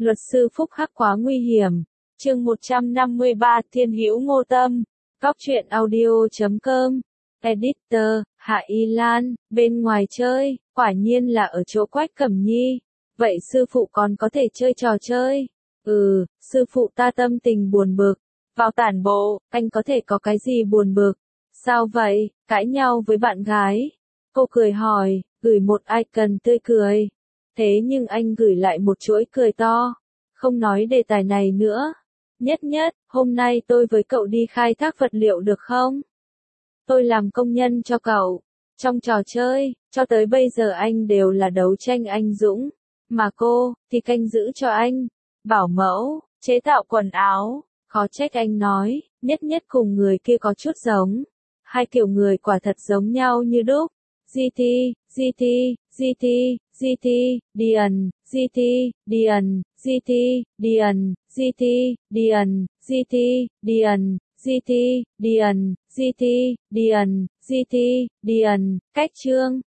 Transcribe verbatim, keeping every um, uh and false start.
Luật sư Phúc Hắc quá nguy hiểm. Chương một trăm năm mươi ba Thiên hữu Ngô Tâm. Góc truyện audio chấm com. Editor, Hạ Y Lan, bên ngoài chơi, quả nhiên là ở chỗ Quách Cẩm Nhi. Vậy sư phụ còn có thể chơi trò chơi? Ừ, sư phụ ta tâm tình buồn bực. Vào tản bộ, anh có thể có cái gì buồn bực? Sao vậy, cãi nhau với bạn gái? Cô cười hỏi, gửi một icon tươi cười. Thế nhưng anh gửi lại một chuỗi cười to. Không nói đề tài này nữa. Nhất nhất, hôm nay tôi với cậu đi khai thác vật liệu được không? Tôi làm công nhân cho cậu. Trong trò chơi, cho tới bây giờ anh đều là đấu tranh anh dũng. Mà cô, thì canh giữ cho anh. Bảo mẫu, chế tạo quần áo. Khó trách anh nói, nhất nhất cùng người kia có chút giống. Hai kiểu người quả thật giống nhau như đúc. giê tê, giê tê, giê tê, giê tê, Điền, giê tê, Điền, giê tê, Điền, giê tê, Điền, giê tê, Điền, giê tê, Điền, giê tê, Điền, giê tê, Điền, cách chương.